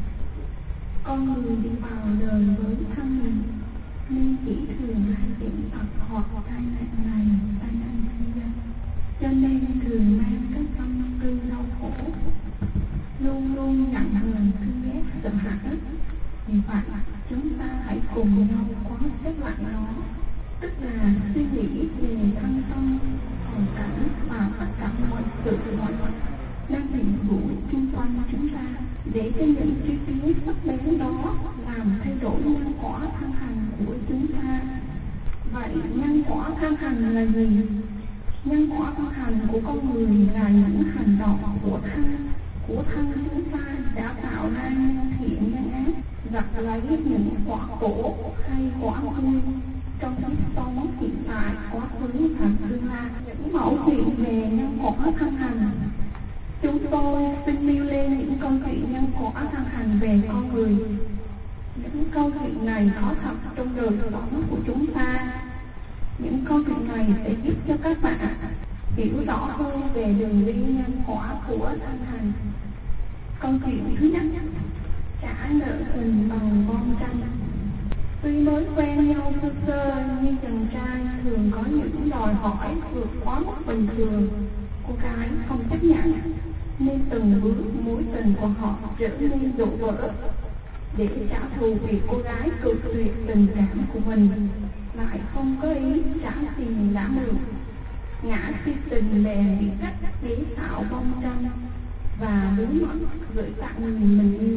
Con người đi vào đời với thân mình nên chỉ thường hay bệnh tật hoặc tai nạn này, tai nạn kia, cho nên thường mang cái tâm tư đau khổ, luôn luôn nặng hờn, thương ghét, sợ hãi. Vì vậy chúng ta hãy cùng nhau quán xét lại nó, tức là suy nghĩ về thân tâm, hoàn cảnh và tất cả mọi sự mọi vật đang hiện hữu xung quanh chúng ta, để cho những tri kiến sắc bén đó làm thay đổi nhân quả thân hành của chúng ta. Vậy nhân quả thân hành là gì? Nhân quả thân hành của con người là những hành động của thân chúng ta đã tạo ra nhân thiện nhân ác, gặt lấy những quả khổ hay quả vui trong kiếp sống hiện tại, quá khứ và tương lai. Những mẫu chuyện về nhân quả thân hành. Chúng tôi xin nêu lên những câu chuyện nhân quả thân hành về con người. Những câu chuyện này có thật trong đời sống của chúng ta. Những câu chuyện này sẽ giúp cho các bạn hiểu rõ hơn về đường đi nhân quả của thân hành. Câu chuyện thứ nhất: trả nợ tình bằng bom tranh. Tuy mới quen nhau sơ sơ nhưng chàng trai thường có những đòi hỏi vượt quá mức bình thường. Cô gái không chấp nhận nên từng bước mối tình của họ trở nên đổ vỡ. Để trả thù vì cô gái cự tuyệt tình cảm của mình, lại không có ý trả tiền đã mượn, ngã si tình bèn bị cắt để tạo bom tranh và bí mật gửi tặng người mình yêu.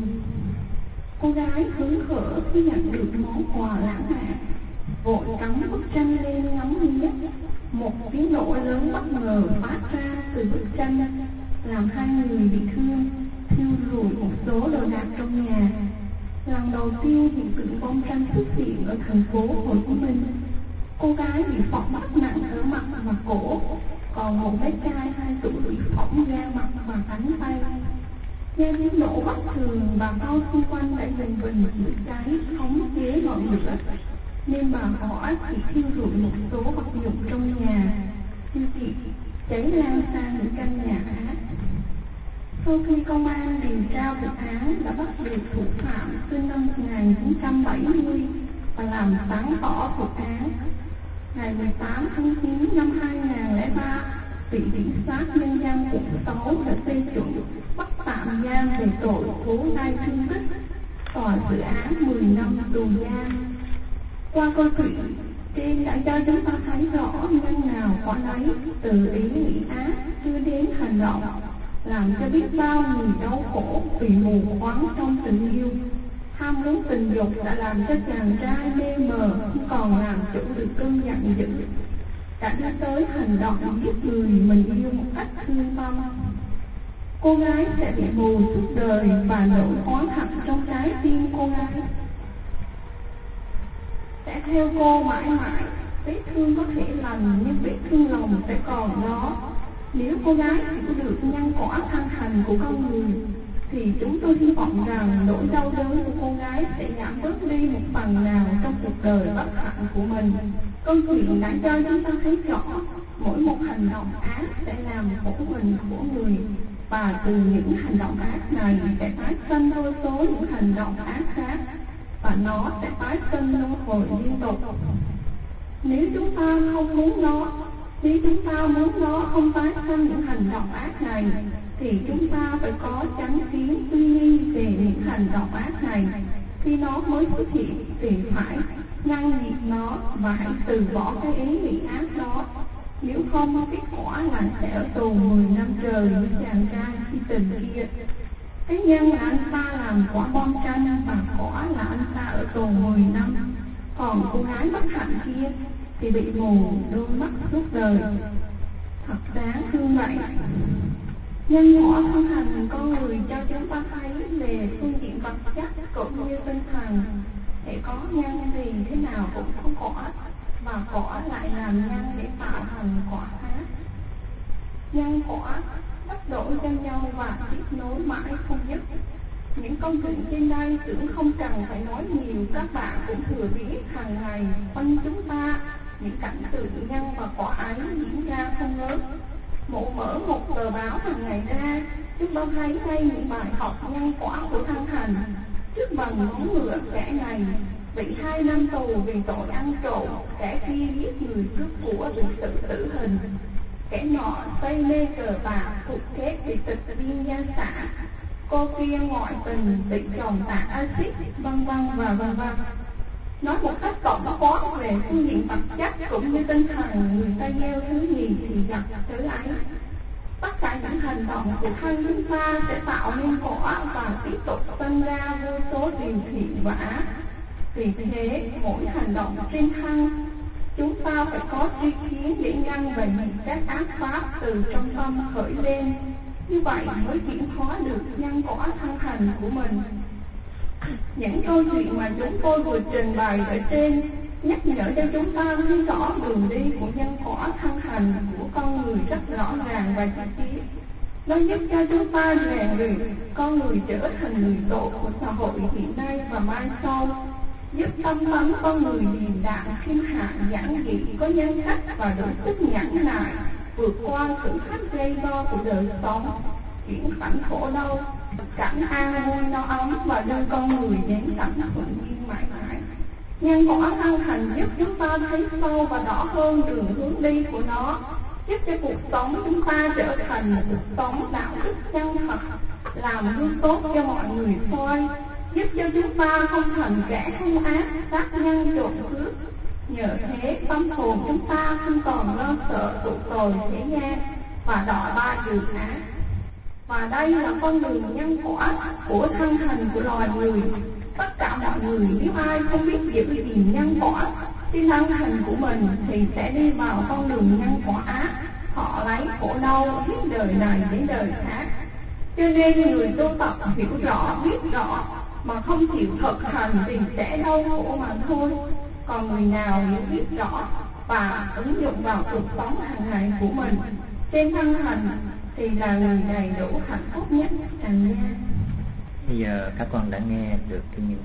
Cô gái hứng khởi khi nhận được món quà lãng mạn, vội cắm bức tranh lên ngắm nghía. Một tiếng nổ lớn bất ngờ phát ra từ bức tranh, làm hai người bị thương, thiêu rụi một số đồ đạc trong nhà. Lần đầu tiên hiện tượng bom tranh xuất hiện ở thành phố Hồ Chí Minh. Cô gái bị phỏng bắt nặng ở mặt và cổ, còn một bé trai 2 tuổi bị phỏng da mặt và cánh tay. Nghe tiếng nổ bất thường, bà con xung quanh đã dần dần chữa cháy khống chế ngọn lửa, nên bà hỏa chỉ thiêu rụi một số vật dụng trong nhà. Nhưng thì cháy lan sang những căn nhà khác. Sau khi công an điều tra vụ án đã bắt được thủ phạm sinh năm 1970 và làm sáng tỏ vụ án, ngày 18 tháng 9 năm 2003, Viện Kiểm sát Nhân dân quận 6 đã phê chuẩn bắt tạm giam về tội cố gây thương tích, tòa xử án 10 năm tù giam. Qua câu chuyện trên đã cho chúng ta thấy rõ nhân nào có nấy, từ ý nghĩ ác đưa đến hành động, làm cho biết bao người đau khổ vì mù quáng trong tình yêu. Ham muốn tình dục đã làm cho chàng trai mê mờ, không còn làm chủ được cơn giận dữ, đã đưa tới hành động giết người mình yêu một cách thương tâm. Cô gái sẽ bị mù suốt đời và nỗi oán hận trong trái tim cô gái sẽ theo cô mãi mãi. Vết thương có thể lành nhưng vết thương lòng sẽ còn đó. Nếu cô gái hiểu được nhân quả thân hành của con người thì chúng tôi hy vọng rằng nỗi đau đớn của cô gái sẽ giảm bớt đi một phần nào trong cuộc đời bất hạnh của mình. Câu chuyện đã cho chúng ta thấy rõ mỗi một hành động ác sẽ làm khổ mình của người, và từ những hành động ác này sẽ tái sinh vô số những hành động ác khác, và nó sẽ tái sinh luân hồi liên tục. Nếu chúng ta không muốn nó, nếu chúng ta muốn nó không tái sinh những hành động ác này, thì chúng ta phải có chánh kiến suy nghi về những hành động ác này. Khi nó mới xuất hiện thì phải ngăn diệt nó và hãy từ bỏ cái ý nghĩ ác đó. Nếu không, kết quả là sẽ ở tù 10 năm trời như chàng trai khi tình kia. Cái nhân là anh ta làm quả bom tranh và quả là anh ta ở tù 10 năm. Còn cô gái bất hạnh kia thì bị mù đôi mắt suốt đời. Thật đáng thương vậy. Nhân quả thân hành con người cho chúng ta thấy về phương diện vật chất cũng như tinh thần. Để có nhân thì thế nào cũng có quả, và quả lại làm nhân để tạo thành quả khác. Nhân quả đắp đổi cho nhau và tiếp nối mãi không dứt. Những câu chuyện trên đây tưởng không cần phải nói nhiều, các bạn cũng thừa biết hàng ngày quanh chúng ta những cảnh tượng nhân và quả ấy diễn ra không ngớt. Mụ mở một tờ báo hàng ngày ra, chúng ta thấy ngay những bài học nhân quả của thân hành. Trước bằng móng ngựa, kẻ này bị 2 năm tù vì tội ăn trộm, kẻ kia giết người cướp của bị xử tử hình, kẻ nọ say mê cờ bạc thuộc kết bị tịch biên gia sản, cô kia ngoại tình bị chồng tạt axit, vân vân và vân vân. Nói một cách tổng quát về phương diện vật chất cũng như tinh thần, người ta gieo thứ gì thì gặp thứ ấy. Tất cả những hành động của thân chúng ta sẽ tạo nên quả và tiếp tục sinh ra vô số điều thiện và ác. Vì thế, mỗi hành động trên thân chúng ta phải có tri kiến để ngăn về những các ác pháp từ trong tâm khởi lên. Như vậy mới chuyển hóa được nhân quả thân hành của mình. Những câu chuyện mà chúng tôi vừa trình bày ở trên nhắc nhở cho chúng ta thấy rõ đường đi của nhân quả thân hành của con người rất rõ ràng và chi tiết. Nó giúp cho chúng ta rèn luyện con người trở thành người tốt của xã hội hiện nay và mai sau, giúp tâm tánh con người điềm đạm khiêm hạ giản dị, có nhân cách và đủ sức nhẫn nại, vượt qua thử thách gây go của đời sống, chuyển cảnh khổ đau cảnh an vui no ấm và đưa con người đến cảnh thuận duyên mãi mãi. Nhân quả thân hành giúp chúng ta thấy sâu và rõ hơn đường hướng đi của nó, giúp cho cuộc sống chúng ta trở thành một cuộc sống đạo đức chân thật, làm gương tốt cho mọi người soi, giúp cho chúng ta không thành kẻ hung ác, sát nhân trộm cướp. Nhờ thế tâm hồn chúng ta không còn lo sợ tụ tội thế gian và đọa ba đường ác. Và đây là con đường nhân quả của thân hành của loài người. Tất cả mọi người nếu ai không biết giữ gìn nhân quả trên thân hành của mình thì sẽ đi vào con đường nhân quả ác. Họ lấy khổ đau hết đời này đến đời khác. Cho nên người tu tập hiểu rõ, biết rõ mà không chịu thực hành thì sẽ đau khổ mà thôi. Còn người nào hiểu biết rõ và ứng dụng vào cuộc sống hàng ngày của mình trên thân hành thì là người đầy đủ hạnh phúc nhất trần gian. Bây giờ các con đã nghe được những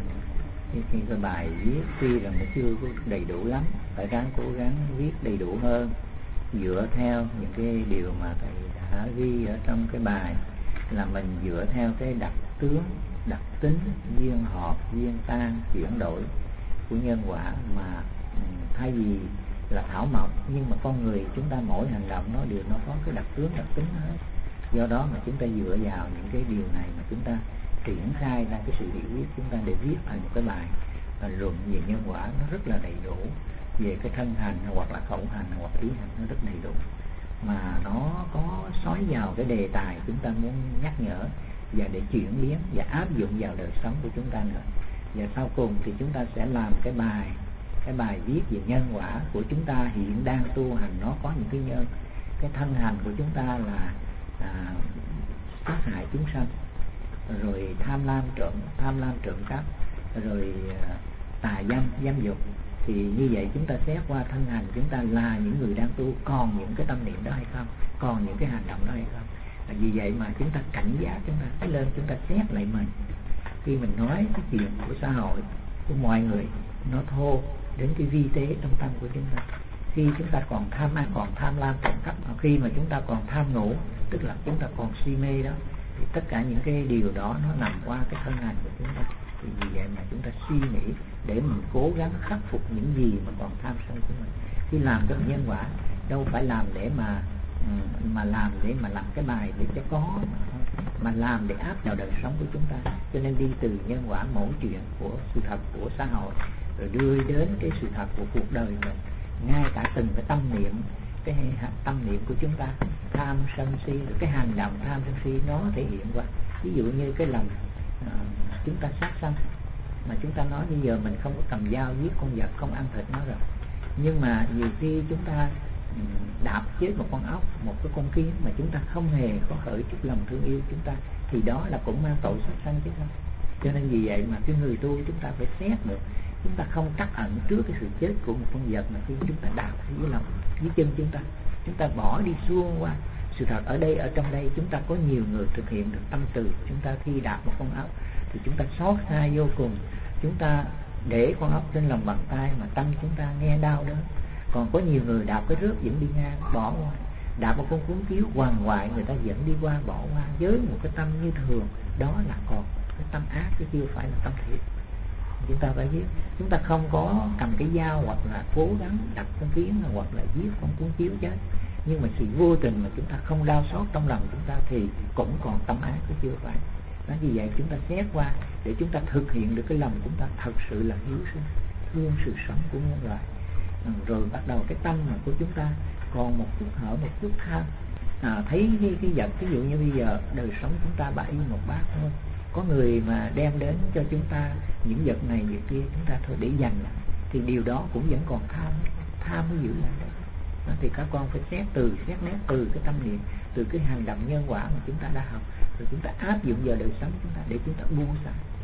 cái bài viết, tuy rằng nó chưa có đầy đủ lắm, phải ráng cố gắng viết đầy đủ hơn, dựa theo những cái điều mà thầy đã ghi ở trong cái bài, là mình dựa theo cái đặc tướng, đặc tính, duyên hợp, duyên tan, chuyển đổi của nhân quả, mà thay vì là thảo mộc, nhưng mà con người chúng ta mỗi hành động nó đều nó có cái đặc tướng, đặc tính hết. Do đó mà chúng ta dựa vào những cái điều này mà chúng ta triển khai ra cái sự hiểu biết, chúng ta để viết thành một cái bài luận về nhân quả nó rất là đầy đủ, về cái thân hành hoặc là khẩu hành hoặc ý hành nó rất đầy đủ, mà nó có xói vào cái đề tài chúng ta muốn nhắc nhở và để chuyển biến và áp dụng vào đời sống của chúng ta nữa. Và sau cùng thì chúng ta sẽ làm cái bài viết về nhân quả của chúng ta hiện đang tu hành. Nó có những cái nhân, cái thân hành của chúng ta là sát hại chúng sanh, rồi tham lam trộm cắp, rồi tà dâm dục. Thì như vậy chúng ta xét qua thân hành chúng ta là những người đang tu, còn những cái tâm niệm đó hay không, còn những cái hành động đó hay không. Vì vậy mà chúng ta cảnh giác, chúng ta lên, chúng ta xét lại mình. Khi mình nói cái chuyện của xã hội, của mọi người, nó thô đến cái vi tế trong tâm của chúng ta. Khi chúng ta còn tham ăn, còn tham lam trộm cắp, khi mà chúng ta còn tham ngủ, tức là chúng ta còn si mê đó, thì tất cả những cái điều đó nó nằm qua cái thân hành của chúng ta. Thì vì vậy mà chúng ta suy nghĩ để mình cố gắng khắc phục những gì mà còn tham sân của mình. Khi làm cái nhân quả đâu phải làm để mà làm để mà làm cái bài để cho có, mà làm để áp vào đời sống của chúng ta. Cho nên đi từ nhân quả mẫu chuyện của sự thật của xã hội, rồi đưa đến cái sự thật của cuộc đời mình. Ngay cả từng cái tâm niệm, cái tâm niệm của chúng ta, tham sân si, rồi cái hành động tham sân si nó thể hiện qua. Ví dụ như cái lòng chúng ta sát sanh, mà chúng ta nói bây giờ mình không có cầm dao giết con vật, không ăn thịt nó rồi, nhưng mà nhiều khi chúng ta đạp chết một con ốc, một cái con kiến mà chúng ta không hề có khởi chút lòng thương yêu chúng ta, thì đó là cũng mang tội sát sanh chứ không. Cho nên vì vậy mà cái người tu chúng ta phải xét được, chúng ta không trắc ẩn trước cái sự chết của một con vật mà khi chúng ta đạp dưới lòng, dưới chân chúng ta bỏ đi xuông qua. Sự thật ở đây, ở trong đây chúng ta có nhiều người thực hiện được tâm từ. Chúng ta khi đạp một con ốc thì chúng ta xót xa vô cùng, chúng ta để con ốc trên lòng bàn tay mà tâm chúng ta nghe đau đớn. Còn có nhiều người đạp cái rước vẫn đi ngang bỏ qua, đạp một con cuốn chiếu hoàng hoại người ta vẫn đi qua bỏ qua với một cái tâm như thường. Đó là còn cái tâm ác chứ chưa phải là tâm thiện. Chúng ta phải biết, chúng ta không có cầm cái dao hoặc là cố gắng đập con kiến hoặc là giết con cuốn chiếu chết, nhưng mà sự vô tình mà chúng ta không đau xót trong lòng chúng ta thì cũng còn tâm ác chứ chưa phải. Đó, vì vậy chúng ta xét qua để chúng ta thực hiện được cái lòng chúng ta thật sự là hiếu sinh, thương sự sống của nhân loại. Rồi bắt đầu cái tâm mà của chúng ta còn một chút hở, một chút tham, thấy cái vật, ví dụ như bây giờ đời sống chúng ta bãi một bát thôi, có người mà đem đến cho chúng ta những vật này vật kia, chúng ta thôi để dành lại, thì điều đó cũng vẫn còn tham mới giữ lại đó. Thì các con phải xét nét từ cái tâm niệm, từ cái hành động nhân quả mà chúng ta đã học, rồi chúng ta áp dụng vào đời sống chúng ta để chúng ta buông xả.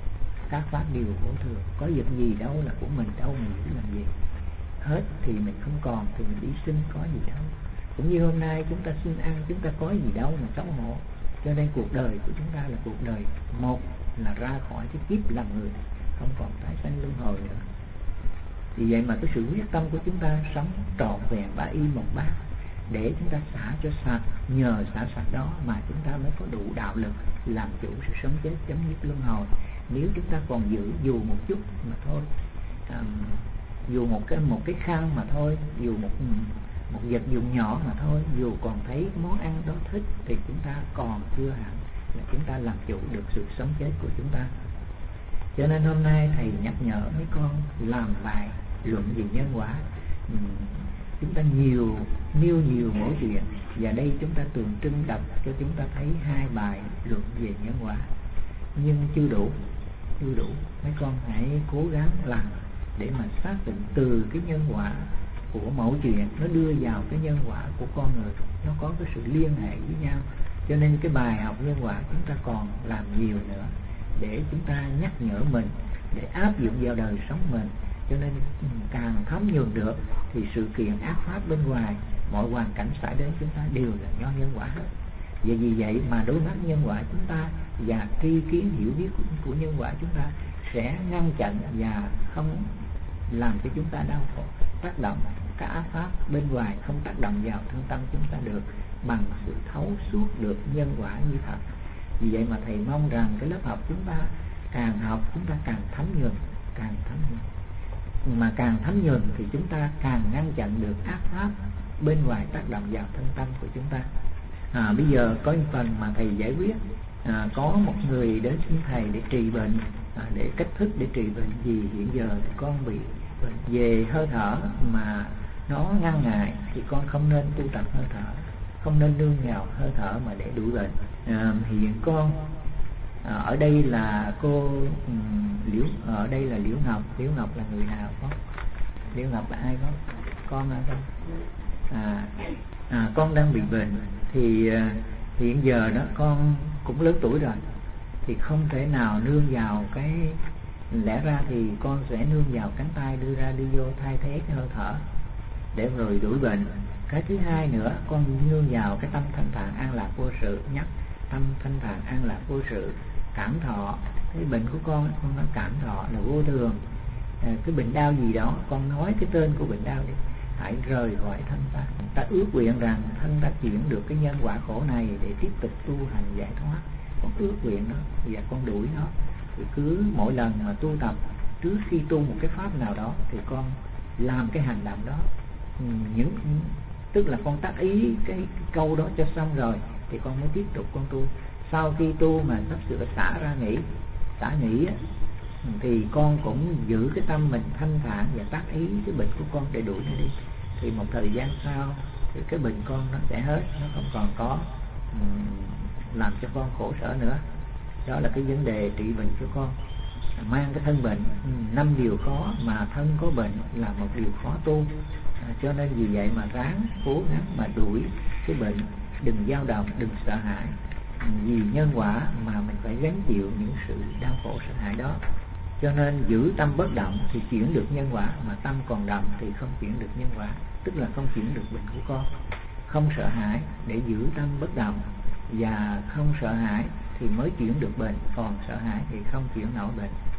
các pháp đều vô thường, có việc gì đâu là của mình, đâu mình giữ làm gì. Hết thì mình không còn thì mình đi sinh có gì đâu. Cũng như hôm nay chúng ta xin ăn, chúng ta có gì đâu mà xấu hổ. Cho nên cuộc đời của chúng ta là cuộc đời một là ra khỏi cái kiếp làm người, không còn tái sanh luân hồi nữa. Vì vậy mà cái sự quyết tâm của chúng ta sống trọn vẹn ba y một bát, để chúng ta xả cho sạch, nhờ xả sạch đó mà chúng ta mới có đủ đạo lực làm chủ sự sống chết, chấm dứt luân hồi. Nếu chúng ta còn giữ dù một chút mà thôi, dù một cái khăn mà thôi, dù một vật dụng nhỏ mà thôi, dù còn thấy món ăn đó thích, thì chúng ta còn chưa hẳn là chúng ta làm chủ được sự sống chết của chúng ta. Cho nên hôm nay thầy nhắc nhở mấy con làm bài luận về nhân quả. Chúng ta nêu nhiều mỗi chuyện, và đây chúng ta tượng trưng đọc cho chúng ta thấy 2 bài luận về nhân quả, nhưng chưa đủ. Mấy con hãy cố gắng làm để mà xác định từ cái nhân quả của mẫu chuyện nó đưa vào cái nhân quả của con người, nó có cái sự liên hệ với nhau. Cho nên cái bài học nhân quả chúng ta còn làm nhiều nữa để chúng ta nhắc nhở mình, để áp dụng vào đời sống mình. Cho nên càng thấm nhuần được thì sự kiện ác pháp bên ngoài, mọi hoàn cảnh xảy đến chúng ta đều là do nhân quả hết. Vì vậy mà đối mắt nhân quả chúng ta và tri kiến hiểu biết của nhân quả chúng ta sẽ ngăn chặn và không làm cho chúng ta đau khổ. Tác động các ác pháp bên ngoài không tác động vào thân tâm chúng ta được, bằng sự thấu suốt được nhân quả như thật. Vì vậy mà thầy mong rằng cái lớp học chúng ta càng học chúng ta càng thấm nhuần, mà càng thấm nhuần thì chúng ta càng ngăn chặn được ác pháp bên ngoài tác động vào thân tâm của chúng ta. Bây giờ có những phần mà thầy giải quyết. Có một người đến xin thầy để trị bệnh, để cách thức để trị bệnh. Vì hiện giờ thì con bị bệnh về hơi thở mà nó ngăn ngại, thì con không nên tu tập hơi thở, không nên nương vào hơi thở mà để đuổi bệnh. Hiện con ở đây là cô Liễu, ở đây là Liễu Ngọc. Liễu Ngọc là người nào có? Liễu Ngọc là ai có? Con hả con? Con đang bị bệnh thì hiện giờ đó con cũng lớn tuổi rồi, thì không thể nào nương vào cái, lẽ ra thì con sẽ nương vào cánh tay đưa ra đi vô thay thế cái hơi thở để rồi đuổi bệnh. Cái thứ hai nữa, con nương vào cái tâm thanh thản an lạc vô sự, nhắc tâm thanh thản an lạc vô sự, cảm thọ cái bệnh của con nói cảm thọ là vô thường. Cái bệnh đau gì đó con nói cái tên của bệnh đau đi, hãy rời khỏi thân ta. Ta ước nguyện rằng thân ta chuyển được cái nhân quả khổ này để tiếp tục tu hành giải thoát. Con ước nguyện đó và con đuổi nó. Thì cứ mỗi lần mà tu tập, trước khi tu một cái pháp nào đó thì con làm cái hành động đó, tức là con tác ý cái câu đó cho xong rồi thì con mới tiếp tục con tu. Sau khi tu mà sắp sửa xả nghỉ thì con cũng giữ cái tâm mình thanh thản và tác ý cái bệnh của con để đuổi nó đi. Thì một thời gian sau thì cái bệnh con nó sẽ hết, nó không còn có làm cho con khổ sở nữa. Đó là cái vấn đề trị bệnh cho con. Mang cái thân bệnh, 5 điều khó mà thân có bệnh là một điều khó tu. Cho nên vì vậy mà ráng cố gắng mà đuổi cái bệnh, đừng dao động, đừng sợ hãi. Vì nhân quả mà mình phải gánh chịu những sự đau khổ sợ hãi đó. Cho nên giữ tâm bất động thì chuyển được nhân quả, mà tâm còn động thì không chuyển được nhân quả, tức là không chuyển được bệnh của con. Không sợ hãi để giữ tâm bất động, và không sợ hãi thì mới chuyển được bệnh, còn sợ hãi thì không chuyển nổi bệnh.